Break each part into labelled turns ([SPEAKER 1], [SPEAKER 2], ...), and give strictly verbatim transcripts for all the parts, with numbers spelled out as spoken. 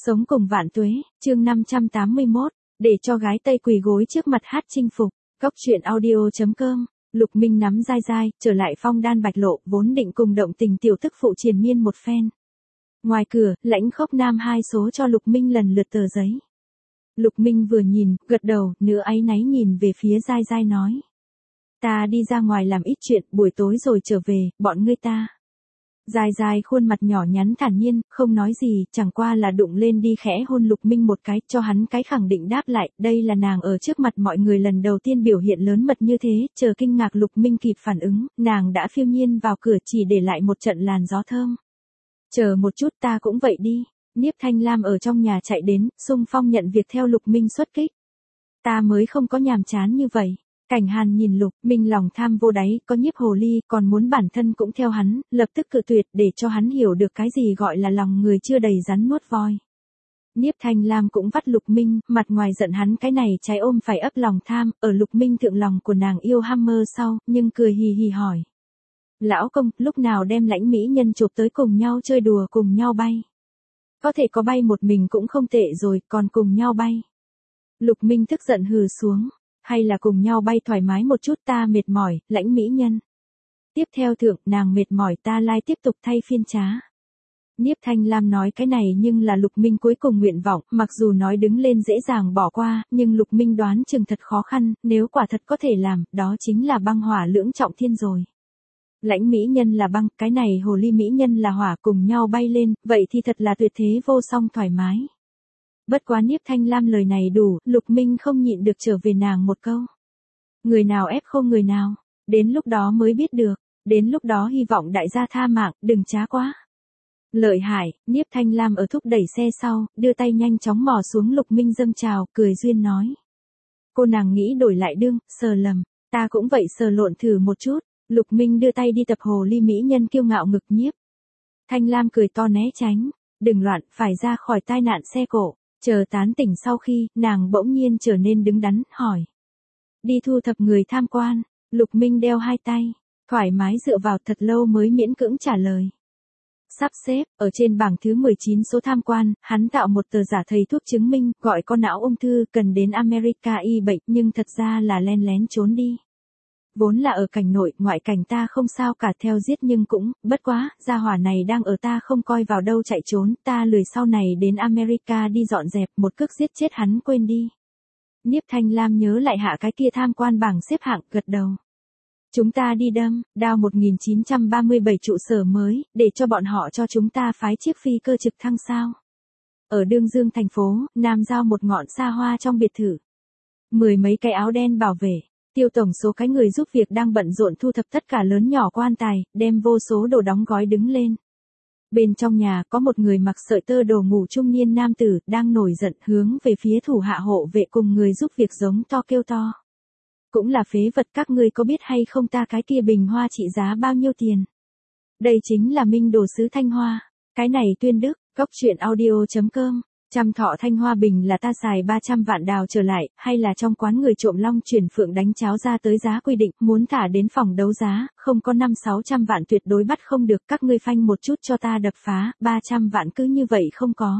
[SPEAKER 1] Sống cùng vạn tuế, chương năm trăm tám mươi mốt, để cho gái Tây quỳ gối trước mặt hát chinh phục. Cốc truyện audio chấm com. Lục Minh nắm dai dai, trở lại Phong Đan Bạch Lộ, vốn định cùng động tình tiểu tức phụ triền miên một phen. Ngoài cửa, Lãnh Khốc Nam hai số cho Lục Minh lần lượt tờ giấy. Lục Minh vừa nhìn, gật đầu, nửa áy náy nhìn về phía dai dai nói. Ta đi ra ngoài làm ít chuyện, buổi tối rồi trở về, bọn ngươi ta. Dài dài khuôn mặt nhỏ nhắn thản nhiên, không nói gì, chẳng qua là đụng lên đi khẽ hôn Lục Minh một cái, cho hắn cái khẳng định đáp lại, đây là nàng ở trước mặt mọi người lần đầu tiên biểu hiện lớn mật như thế, chờ kinh ngạc Lục Minh kịp phản ứng, nàng đã phiêu nhiên vào cửa chỉ để lại một trận làn gió thơm. Chờ một chút ta cũng vậy đi, Niếp Thanh Lam ở trong nhà chạy đến, xung phong nhận việc theo Lục Minh xuất kích. Ta mới không có nhàm chán như vậy. Cảnh Hàn nhìn Lục Minh lòng tham vô đáy, có Nhiếp hồ ly, còn muốn bản thân cũng theo hắn, lập tức cự tuyệt để cho hắn hiểu được cái gì gọi là lòng người chưa đầy rắn nuốt voi. Nhiếp Thanh Lam cũng vắt Lục Minh, mặt ngoài giận hắn cái này trái ôm phải ấp lòng tham, ở Lục Minh thượng lòng của nàng yêu hammer sau, nhưng cười hì hì hỏi. Lão công, lúc nào đem Lãnh mỹ nhân chụp tới cùng nhau chơi đùa cùng nhau bay. Có thể có bay một mình cũng không tệ rồi, còn cùng nhau bay. Lục Minh tức giận hừ xuống. Hay là cùng nhau bay thoải mái một chút, ta mệt mỏi, Lãnh mỹ nhân. Tiếp theo thượng, nàng mệt mỏi, ta lai tiếp tục thay phiên trá. Niếp Thanh Lam nói cái này nhưng là Lục Minh cuối cùng nguyện vọng, mặc dù nói đứng lên dễ dàng bỏ qua, nhưng Lục Minh đoán chừng thật khó khăn, nếu quả thật có thể làm, đó chính là băng hỏa lưỡng trọng thiên rồi. Lãnh mỹ nhân là băng, cái này hồ ly mỹ nhân là hỏa, cùng nhau bay lên, vậy thì thật là tuyệt thế vô song thoải mái. Bất quá Niếp Thanh Lam lời này đủ, Lục Minh không nhịn được trở về nàng một câu. Người nào ép không người nào, đến lúc đó mới biết được, đến lúc đó hy vọng đại gia tha mạng, đừng trá quá. Lợi hại, Niếp Thanh Lam ở thúc đẩy xe sau, đưa tay nhanh chóng mò xuống Lục Minh dâng chào, cười duyên nói. Cô nàng nghĩ đổi lại đương, sờ lầm, ta cũng vậy sờ lộn thử một chút, Lục Minh đưa tay đi tập hồ ly mỹ nhân kiêu ngạo ngực Nhiếp. Thanh Lam cười to né tránh, đừng loạn, phải ra khỏi tai nạn xe cộ. Chờ tán tỉnh sau khi, nàng bỗng nhiên trở nên đứng đắn, hỏi. Đi thu thập người tham quan, Lục Minh đeo hai tay, thoải mái dựa vào thật lâu mới miễn cưỡng trả lời. Sắp xếp, ở trên bảng thứ mười chín số tham quan, hắn tạo một tờ giả thầy thuốc chứng minh, gọi con não ung thư cần đến America y bệnh, nhưng thật ra là len lén trốn đi. Vốn là ở cảnh nội, ngoại cảnh ta không sao cả theo giết nhưng cũng, bất quá, gia hỏa này đang ở ta không coi vào đâu chạy trốn, ta lười sau này đến America đi dọn dẹp, một cước giết chết hắn quên đi. Niếp Thanh Lam nhớ lại hạ cái kia tham quan bảng xếp hạng, gật đầu. Chúng ta đi đâm, đao một nghìn chín trăm ba mươi bảy trụ sở mới, để cho bọn họ cho chúng ta phái chiếc phi cơ trực thăng sao. Ở Đương Dương thành phố, Nam giao một ngọn xa hoa trong biệt thự. Mười mấy cái áo đen bảo vệ. Tiêu tổng số cái người giúp việc đang bận rộn thu thập tất cả lớn nhỏ quan tài, đem vô số đồ đóng gói đứng lên. Bên trong nhà có một người mặc sợi tơ đồ ngủ trung niên nam tử, đang nổi giận hướng về phía thủ hạ hộ vệ cùng người giúp việc giống to kêu to. Cũng là phế vật, các ngươi có biết hay không ta cái kia bình hoa trị giá bao nhiêu tiền? Đây chính là minh đồ sứ Thanh Hoa. Cái này tuyên đức, cốc truyện audio chấm com. Trăm thọ Thanh Hoa bình là ta xài ba trăm vạn đào trở lại, hay là trong quán người trộm long chuyển phượng đánh cháo ra tới giá quy định, muốn thả đến phòng đấu giá, không có năm sáu trăm vạn tuyệt đối bắt không được, các ngươi phanh một chút cho ta đập phá, ba trăm vạn cứ như vậy không có.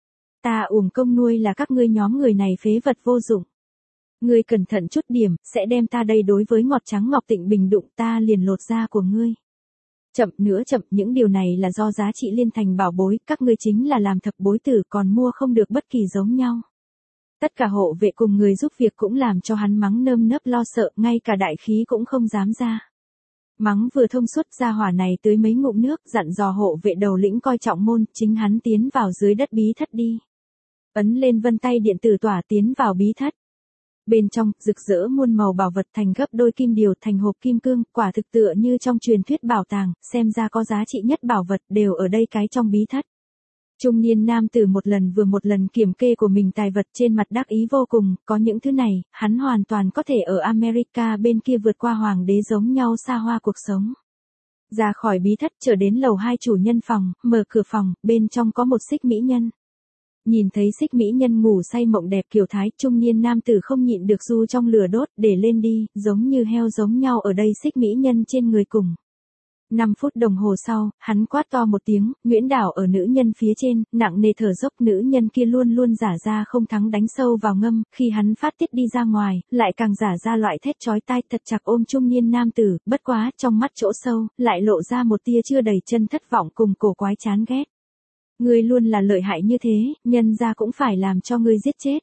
[SPEAKER 1] Ta uổng công nuôi là các ngươi nhóm người này phế vật vô dụng. Ngươi cẩn thận chút điểm, sẽ đem ta đây đối với ngọt trắng ngọc tịnh bình đụng ta liền lột da của ngươi. Chậm nữa chậm, những điều này là do giá trị liên thành bảo bối, các ngươi chính là làm thập bối tử còn mua không được bất kỳ giống nhau. Tất cả hộ vệ cùng người giúp việc cũng làm cho hắn mắng nơm nớp lo sợ, ngay cả đại khí cũng không dám ra. Mắng vừa thông suốt ra hỏa này tưới mấy ngụm nước, dặn dò hộ vệ đầu lĩnh coi trọng môn, chính hắn tiến vào dưới đất bí thất đi. Ấn lên vân tay điện tử tỏa tiến vào bí thất. Bên trong, rực rỡ muôn màu bảo vật thành gấp đôi kim điều thành hộp kim cương, quả thực tựa như trong truyền thuyết bảo tàng, xem ra có giá trị nhất bảo vật đều ở đây cái trong bí thất. Trung niên nam tử một lần vừa một lần kiểm kê của mình tài vật trên mặt đắc ý vô cùng, có những thứ này, hắn hoàn toàn có thể ở America bên kia vượt qua hoàng đế giống nhau xa hoa cuộc sống. Ra khỏi bí thất trở đến lầu hai chủ nhân phòng, mở cửa phòng, bên trong có một xích mỹ nhân. Nhìn thấy xích mỹ nhân ngủ say mộng đẹp kiều thái, trung niên nam tử không nhịn được du trong lửa đốt, để lên đi, giống như heo giống nhau ở đây xích mỹ nhân trên người cùng. năm phút đồng hồ sau, hắn quát to một tiếng, Nguyễn Đảo ở nữ nhân phía trên, nặng nề thở dốc, nữ nhân kia luôn luôn giả ra không thắng đánh sâu vào ngâm, khi hắn phát tiết đi ra ngoài, lại càng giả ra loại thét chói tai thật chặt ôm trung niên nam tử, bất quá, trong mắt chỗ sâu, lại lộ ra một tia chưa đầy chân thất vọng cùng cổ quái chán ghét. Ngươi luôn là lợi hại như thế, nhân ra cũng phải làm cho ngươi giết chết.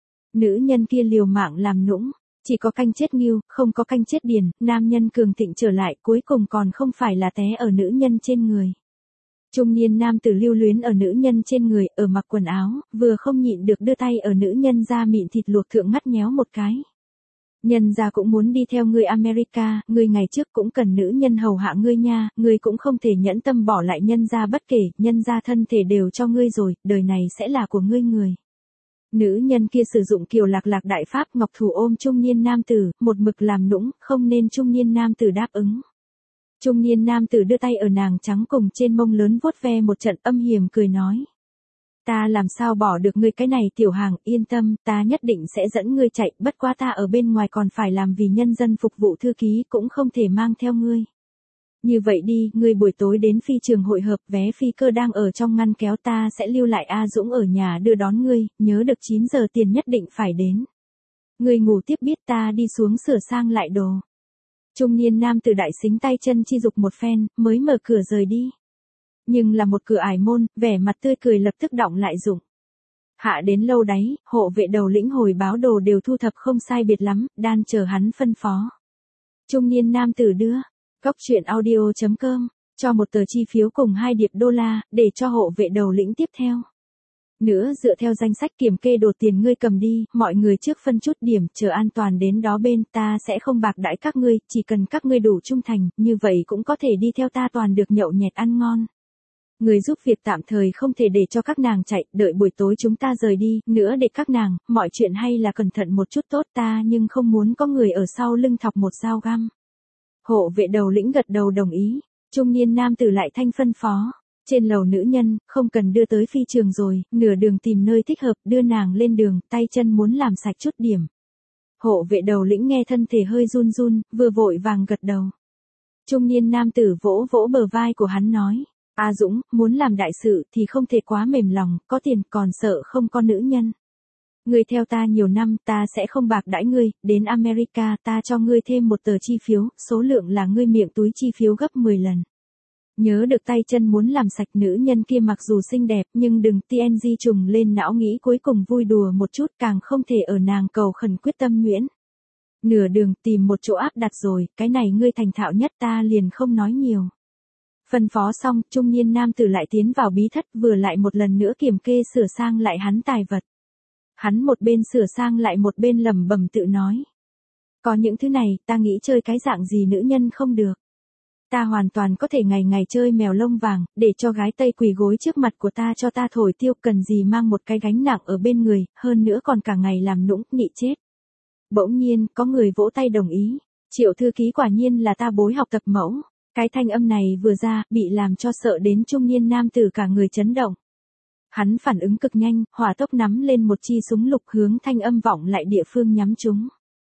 [SPEAKER 1] Nữ nhân kia liều mạng làm nũng. Chỉ có canh chết ngưu, không có canh chết điền, nam nhân cường thịnh trở lại cuối cùng còn không phải là té ở nữ nhân trên người. Trung niên nam tử lưu luyến ở nữ nhân trên người, ở mặc quần áo, vừa không nhịn được đưa tay ở nữ nhân da mịn thịt luộc thượng ngắt nhéo một cái. Nhân gia cũng muốn đi theo ngươi America, ngươi ngày trước cũng cần nữ nhân hầu hạ ngươi nha, ngươi cũng không thể nhẫn tâm bỏ lại nhân gia bất kể, nhân gia thân thể đều cho ngươi rồi, đời này sẽ là của ngươi người. Nữ nhân kia sử dụng kiều lạc lạc đại pháp ngọc thủ ôm trung niên nam tử, một mực làm nũng, không nên trung niên nam tử đáp ứng. Trung niên nam tử đưa tay ở nàng trắng cùng trên mông lớn vuốt ve một trận âm hiểm cười nói. Ta làm sao bỏ được ngươi cái này tiểu hàng, yên tâm, ta nhất định sẽ dẫn ngươi chạy, bất quá ta ở bên ngoài còn phải làm vì nhân dân phục vụ thư ký cũng không thể mang theo ngươi. Như vậy đi, ngươi buổi tối đến phi trường hội hợp, vé phi cơ đang ở trong ngăn kéo, ta sẽ lưu lại A Dũng ở nhà đưa đón ngươi, nhớ được chín giờ tiền nhất định phải đến. Ngươi ngủ tiếp biết ta đi xuống sửa sang lại đồ. Trung niên nam tử đại xính tay chân chi dục một phen, mới mở cửa rời đi. Nhưng là một cửa ải môn, vẻ mặt tươi cười lập tức đọng lại dụng. Hạ đến lâu đáy, hộ vệ đầu lĩnh hồi báo đồ đều thu thập không sai biệt lắm, đan chờ hắn phân phó. Trung niên nam tử đưa. Góc truyện audio chấm com, cho một tờ chi phiếu cùng hai điệp đô la, để cho hộ vệ đầu lĩnh tiếp theo. Nữa dựa theo danh sách kiểm kê đồ tiền ngươi cầm đi, mọi người trước phân chút điểm, chờ an toàn đến đó bên, ta sẽ không bạc đãi các ngươi, chỉ cần các ngươi đủ trung thành, như vậy cũng có thể đi theo ta toàn được nhậu nhẹt ăn ngon. Người giúp việc tạm thời không thể để cho các nàng chạy, đợi buổi tối chúng ta rời đi, nữa để các nàng, mọi chuyện hay là cẩn thận một chút tốt ta nhưng không muốn có người ở sau lưng thọc một dao găm. Hộ vệ đầu lĩnh gật đầu đồng ý, trung niên nam tử lại thanh phân phó. Trên lầu nữ nhân, không cần đưa tới phi trường rồi, nửa đường tìm nơi thích hợp, đưa nàng lên đường, tay chân muốn làm sạch chút điểm. Hộ vệ đầu lĩnh nghe thân thể hơi run run, vừa vội vàng gật đầu. Trung niên nam tử vỗ vỗ bờ vai của hắn nói, A Dũng, muốn làm đại sự thì không thể quá mềm lòng, có tiền còn sợ không có nữ nhân. Ngươi theo ta nhiều năm, ta sẽ không bạc đãi ngươi, đến America ta cho ngươi thêm một tờ chi phiếu, số lượng là ngươi miệng túi chi phiếu gấp mười lần. Nhớ được tay chân muốn làm sạch, nữ nhân kia mặc dù xinh đẹp nhưng đừng tê en giê trùng lên não nghĩ cuối cùng vui đùa một chút, càng không thể ở nàng cầu khẩn quyết tâm nhuyễn. Nửa đường tìm một chỗ áp đặt rồi, cái này ngươi thành thạo nhất ta liền không nói nhiều. Phân phó xong, trung niên nam tử lại tiến vào bí thất vừa lại một lần nữa kiểm kê sửa sang lại hắn tài vật. Hắn một bên sửa sang lại một bên lẩm bẩm tự nói. Có những thứ này, ta nghĩ chơi cái dạng gì nữ nhân không được. Ta hoàn toàn có thể ngày ngày chơi mèo lông vàng, để cho gái Tây quỳ gối trước mặt của ta cho ta thổi tiêu, cần gì mang một cái gánh nặng ở bên người, hơn nữa còn cả ngày làm nũng, nhị chết. Bỗng nhiên, có người vỗ tay đồng ý. Triệu thư ký quả nhiên là ta bối học tập mẫu. Cái thanh âm này vừa ra, bị làm cho sợ đến trung niên nam tử cả người chấn động. Hắn phản ứng cực nhanh, hỏa tốc nắm lên một chi súng lục hướng thanh âm vọng lại địa phương nhắm chúng.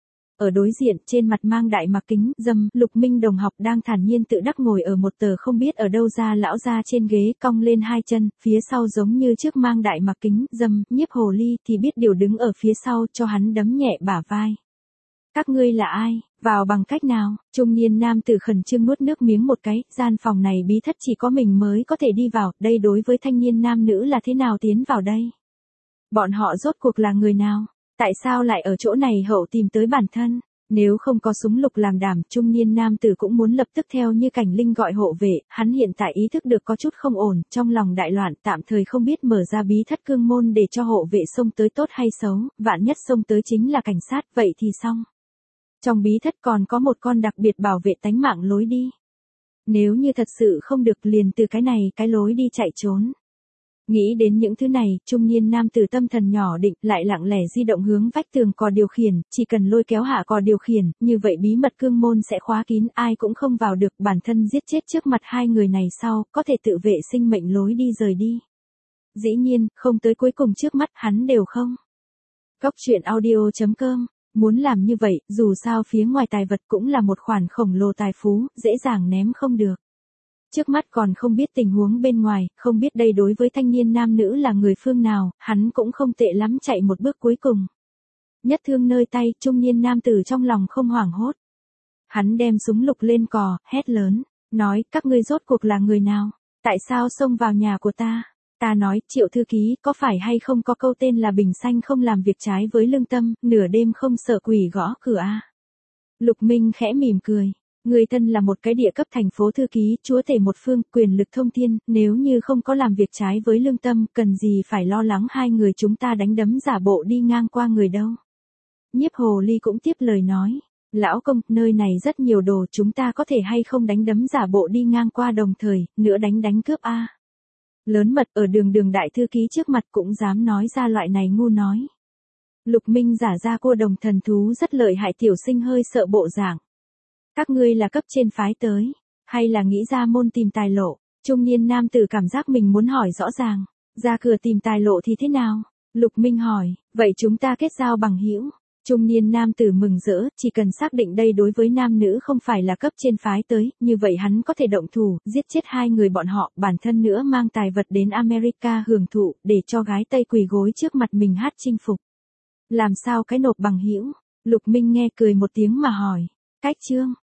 [SPEAKER 1] Ở đối diện, trên mặt mang đại mặc kính, dâm, Lục Minh đồng học đang thản nhiên tự đắc ngồi ở một tờ không biết ở đâu ra lão ra trên ghế, cong lên hai chân, phía sau giống như trước mang đại mặc kính, dâm, nhiếp hồ ly thì biết điều đứng ở phía sau cho hắn đấm nhẹ bả vai. Các ngươi là ai, vào bằng cách nào? Trung niên nam tử khẩn trương nuốt nước miếng một cái, gian phòng này bí thất chỉ có mình mới có thể đi vào, đây đối với thanh niên nam nữ là thế nào tiến vào đây? Bọn họ rốt cuộc là người nào? Tại sao lại ở chỗ này hậu tìm tới bản thân? Nếu không có súng lục làm đảm, trung niên nam tử cũng muốn lập tức theo như cảnh linh gọi hộ vệ, hắn hiện tại ý thức được có chút không ổn, trong lòng đại loạn, tạm thời không biết mở ra bí thất cương môn để cho hộ vệ xông tới tốt hay xấu, vạn nhất xông tới chính là cảnh sát, vậy thì xong. Trong bí thất còn có một con đặc biệt bảo vệ tánh mạng lối đi. Nếu như thật sự không được liền từ cái này cái lối đi chạy trốn. Nghĩ đến những thứ này, trung niên nam tử tâm thần nhỏ định lại lặng lẽ di động hướng vách tường cò điều khiển, chỉ cần lôi kéo hạ cò điều khiển, như vậy bí mật cương môn sẽ khóa kín, ai cũng không vào được, bản thân giết chết trước mặt hai người này sau, có thể tự vệ sinh mệnh lối đi rời đi. Dĩ nhiên, không tới cuối cùng trước mắt hắn đều không. Góc truyện audio chấm com. Muốn làm như vậy, dù sao phía ngoài tài vật cũng là một khoản khổng lồ tài phú, dễ dàng ném không được. Trước mắt còn không biết tình huống bên ngoài, không biết đây đối với thanh niên nam nữ là người phương nào, hắn cũng không tệ lắm chạy một bước cuối cùng. Nhất thương nơi tay, trung niên nam tử trong lòng không hoảng hốt. Hắn đem súng lục lên cò, hét lớn, nói, các ngươi rốt cuộc là người nào? Tại sao xông vào nhà của ta? Ta nói, Triệu thư ký, có phải hay không có câu tên là Bình Xanh không làm việc trái với lương tâm, nửa đêm không sợ quỷ gõ cửa a? Lục Minh khẽ mỉm cười. Người thân là một cái địa cấp thành phố thư ký, chúa tể một phương, quyền lực thông thiên, nếu như không có làm việc trái với lương tâm, cần gì phải lo lắng hai người chúng ta đánh đấm giả bộ đi ngang qua người đâu. Nhiếp Hồ Ly cũng tiếp lời nói, lão công, nơi này rất nhiều đồ, chúng ta có thể hay không đánh đấm giả bộ đi ngang qua đồng thời, nữa đánh đánh cướp a. Lớn mật ở đường đường đại thư ký trước mặt cũng dám nói ra loại này ngu nói. Lục Minh giả ra cua đồng thần thú rất lợi hại, tiểu sinh hơi sợ bộ dạng. Các ngươi là cấp trên phái tới, hay là nghĩ ra môn tìm tài lộ? Trung niên nam tử cảm giác mình muốn hỏi rõ ràng, ra cửa tìm tài lộ thì thế nào? Lục Minh hỏi, vậy chúng ta kết giao bằng hữu. Trung niên nam tử mừng rỡ, chỉ cần xác định đây đối với nam nữ không phải là cấp trên phái tới, như vậy hắn có thể động thủ, giết chết hai người bọn họ, bản thân nữa mang tài vật đến America hưởng thụ, để cho gái Tây quỳ gối trước mặt mình hát chinh phục. Làm sao cái nộp bằng hữu? Lục Minh nghe cười một tiếng mà hỏi, cách chương